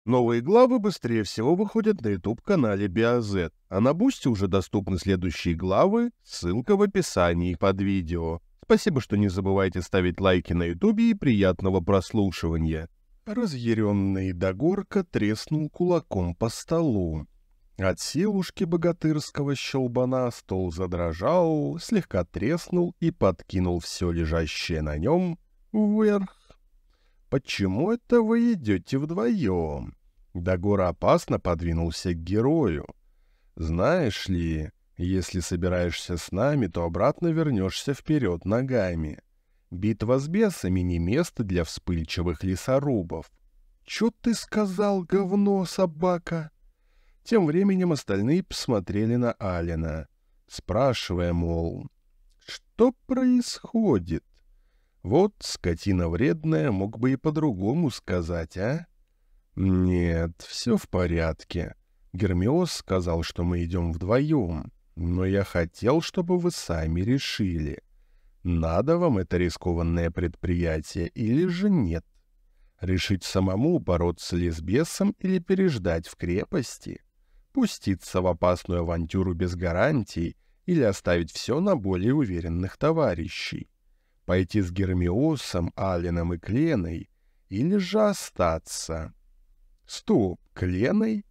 Новые главы быстрее всего выходят на YouTube-канале BioZ, а на Бусти уже доступны следующие главы, ссылка в описании под видео. Спасибо, что не забывайте ставить лайки на YouTube и приятного прослушивания. Разъяренный Дагорка треснул кулаком по столу. От силушки богатырского щелбана стол задрожал, слегка треснул и подкинул все лежащее на нем вверх. «Почему это вы идете вдвоем?» Дагора опасно подвинулся к герою. «Знаешь ли, если собираешься с нами, то обратно вернешься вперед ногами. Битва с бесами не место для вспыльчивых лесорубов». «Чё ты сказал, говно, собака?» Тем временем остальные посмотрели на Алина, спрашивая, мол, что происходит? Вот скотина вредная, мог бы и по-другому сказать, а? Нет, все в порядке. Гермиос сказал, что мы идем вдвоем, но я хотел, чтобы вы сами решили, надо вам это рискованное предприятие или же нет. Решить самому, бороться ли с бесом или переждать в крепости, пуститься в опасную авантюру без гарантий или оставить все на более уверенных товарищей. Пойти с Гермиосом, Алином и Кленой или же остаться. Стоп, Кленой?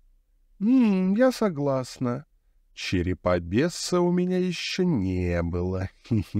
Я согласна. Черепа беса у меня еще не было.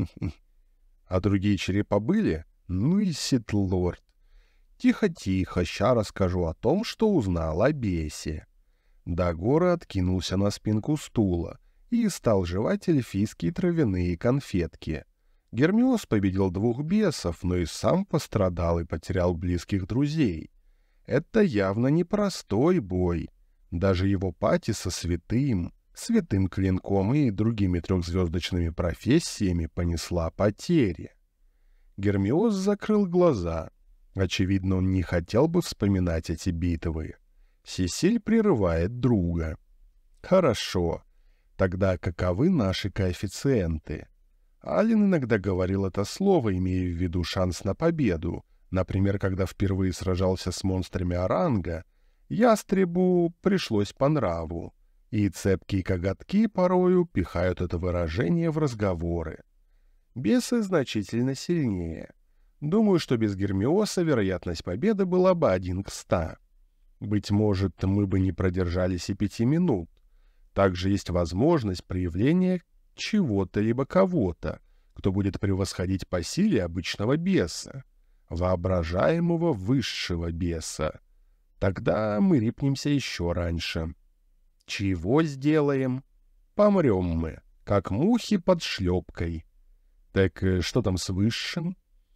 А другие черепа были? Ну и Ситлорд. Тихо-тихо, ща расскажу о том, что узнал о бесе. Дагора откинулся на спинку стула и стал жевать эльфийские травяные конфетки. Гермиос победил 2 бесов, но и сам пострадал и потерял близких друзей. Это явно непростой бой. Даже его пати со святым клинком и другими 3-звездочными профессиями понесла потери. Гермиос закрыл глаза. Очевидно, он не хотел бы вспоминать эти битвы. Сесиль прерывает друга. «Хорошо. Тогда каковы наши коэффициенты?» Алин иногда говорил это слово, имея в виду шанс на победу. Например, когда впервые сражался с монстрами Оранга, ястребу пришлось по нраву, и цепкие коготки порою пихают это выражение в разговоры. Бесы значительно сильнее. Думаю, что без Гермиоса вероятность победы была бы 1 к 100. Быть может, мы бы не продержались и 5 минут. Также есть возможность проявления чего-то либо кого-то, кто будет превосходить по силе обычного беса, воображаемого высшего беса. Тогда мы рипнемся еще раньше. Чего сделаем? Помрем мы, как мухи под шлепкой. Так что там с высшим?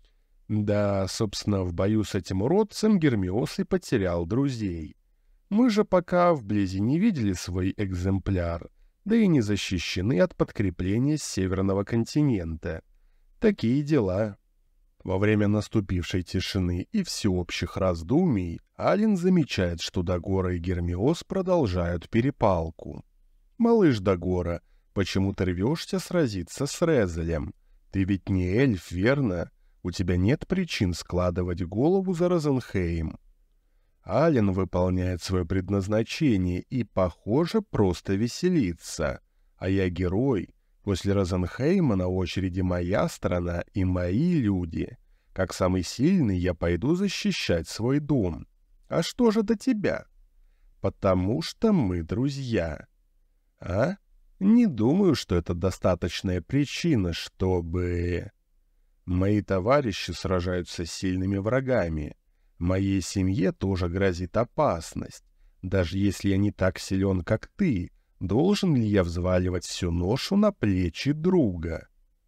Да, собственно, в бою с этим уродцем Гермиос и потерял друзей. Мы же пока вблизи не видели свой экземпляр, да и не защищены от подкрепления с северного континента. Такие дела. Во время наступившей тишины и всеобщих раздумий Алин замечает, что Дагора и Гермиос продолжают перепалку. «Малыш Дагора, почему ты рвешься сразиться с Резелем? Ты ведь не эльф, верно? У тебя нет причин складывать голову за Розенхейм». Ален выполняет свое предназначение и, похоже, просто веселится. А я герой. После Розенхейма на очереди моя страна и мои люди. Как самый сильный я пойду защищать свой дом. А что же до тебя? Потому что мы друзья. А? Не думаю, что это достаточная причина, чтобы... Мои товарищи сражаются с сильными врагами. Моей семье тоже грозит опасность. Даже если я не так силен, как ты, должен ли я взваливать всю ношу на плечи друга?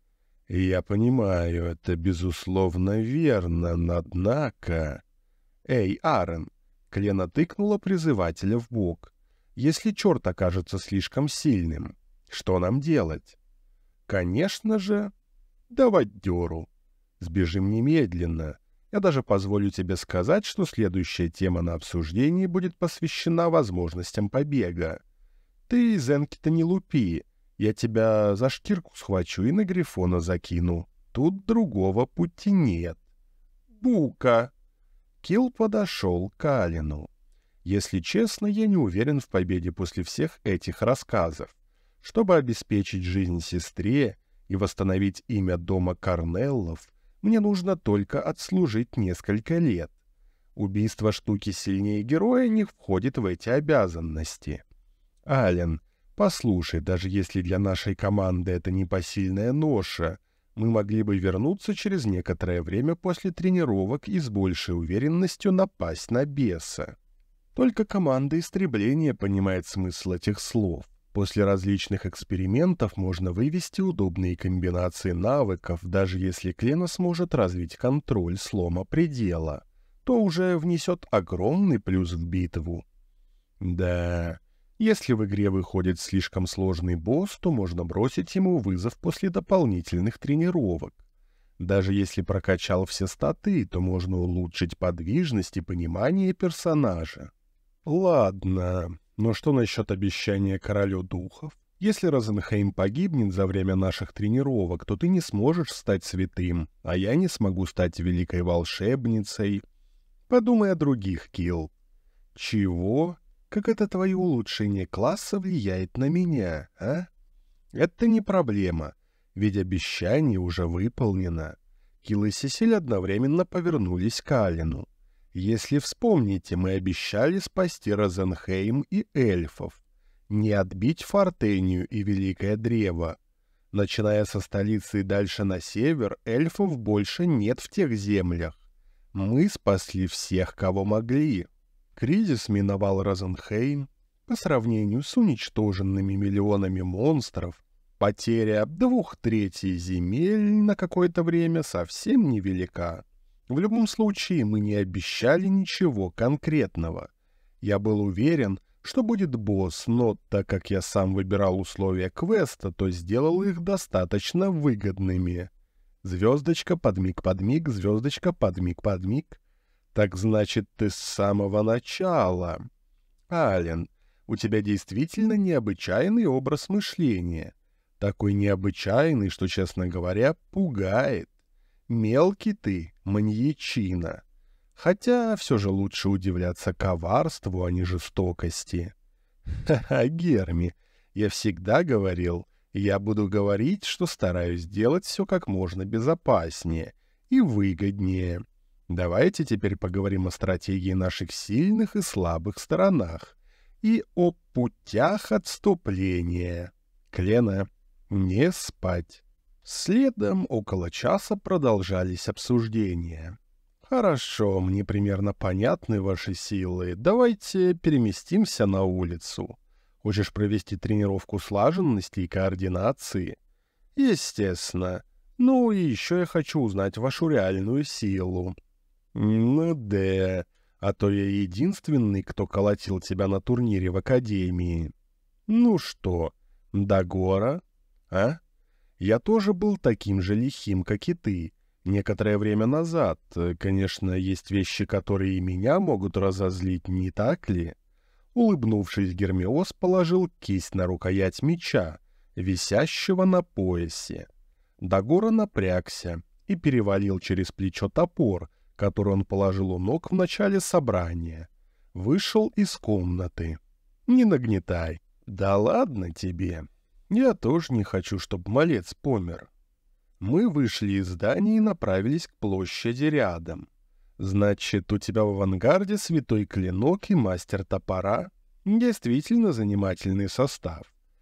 Я понимаю, это безусловно верно, но однако... Эй, Аарон! Клена тыкнула призывателя в бок. Если черт окажется слишком сильным, что нам делать? Конечно же, давать дёру. Сбежим немедленно. Я даже позволю тебе сказать, что следующая тема на обсуждении будет посвящена возможностям побега. Ты, Зенки-то, не лупи. Я тебя за шкирку схвачу и на Грифона закину. Тут другого пути нет. Бука! Килл подошел к Алину. Если честно, я не уверен в победе после всех этих рассказов. Чтобы обеспечить жизнь сестре и восстановить имя дома Корнеллов, мне нужно только отслужить несколько лет. Убийство штуки сильнее героя не входит в эти обязанности. Ален, послушай, даже если для нашей команды это непосильная ноша, мы могли бы вернуться через некоторое время после тренировок и с большей уверенностью напасть на беса. Только команда истребления понимает смысл этих слов. После различных экспериментов можно вывести удобные комбинации навыков, даже если Клена сможет развить контроль слома предела, то уже внесет огромный плюс в битву. Да, если в игре выходит слишком сложный босс, то можно бросить ему вызов после дополнительных тренировок. Даже если прокачал все статы, то можно улучшить подвижность и понимание персонажа. Ладно, но что насчет обещания королю духов? Если Розенхейм погибнет за время наших тренировок, то ты не сможешь стать святым, а я не смогу стать великой волшебницей. Подумай о других, Килл. Чего? Как это твое улучшение класса влияет на меня, а? Это не проблема, ведь обещание уже выполнено. Килл и Сесиль одновременно повернулись к Алену. Если вспомните, мы обещали спасти Розенхейм и эльфов, не отбить Фортению и Великое Древо. Начиная со столицы и дальше на север, эльфов больше нет в тех землях. Мы спасли всех, кого могли. Кризис миновал Розенхейм. По сравнению с уничтоженными миллионами монстров, потеря 2/3 земель на какое-то время совсем невелика. В любом случае, мы не обещали ничего конкретного. Я был уверен, что будет босс, но так как я сам выбирал условия квеста, то сделал их достаточно выгодными. Звездочка, подмиг, звездочка, подмиг. Так значит, ты с самого начала. Ален, у тебя действительно необычайный образ мышления. Такой необычайный, что, честно говоря, пугает. Мелкий ты, маньячина. Хотя все же лучше удивляться коварству, а не жестокости. Ха-ха, Герми, я всегда говорил, я буду говорить, что стараюсь делать все как можно безопаснее и выгоднее. Давайте теперь поговорим о стратегии наших сильных и слабых сторонах и о путях отступления. Клена, не спать. Следом около часа продолжались обсуждения. «Хорошо, мне примерно понятны ваши силы. Давайте переместимся на улицу. Хочешь провести тренировку слаженности и координации?» «Естественно. Ну и еще я хочу узнать вашу реальную силу». «Ну да, а то я единственный, кто колотил тебя на турнире в Академии». «Ну что, Дагора, а?» Я тоже был таким же лихим, как и ты. Некоторое время назад, конечно, есть вещи, которые и меня могут разозлить, не так ли?» Улыбнувшись, Гермиос положил кисть на рукоять меча, висящего на поясе. Дагора напрягся и перевалил через плечо топор, который он положил у ног в начале собрания. Вышел из комнаты. «Не нагнетай. Да ладно тебе. Я тоже не хочу, чтобы малец помер». Мы вышли из здания и направились к площади рядом. «Значит, у тебя в авангарде святой клинок и мастер топора? Действительно занимательный состав».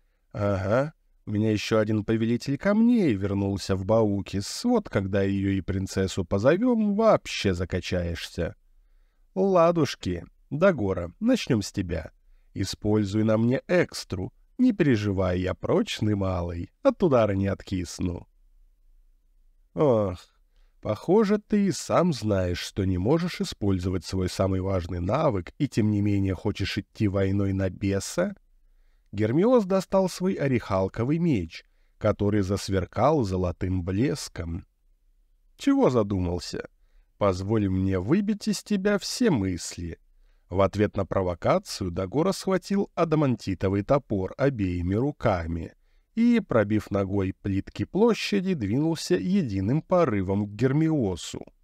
«Ага, у меня еще один повелитель камней вернулся в Баукис. Вот когда ее и принцессу позовем, вообще закачаешься». «Ладушки, Дагора, начнем с тебя. Используй на мне экстру. Не переживай, я прочный малый, от удара не откисну». «Ох, похоже, ты и сам знаешь, что не можешь использовать свой самый важный навык и тем не менее хочешь идти войной на беса?» Гермиос достал свой орехалковый меч, который засверкал золотым блеском. «Чего задумался? Позволь мне выбить из тебя все мысли». В ответ на провокацию Дагора схватил адамантитовый топор обеими руками и, пробив ногой плитки площади, двинулся единым порывом к Гермиосу.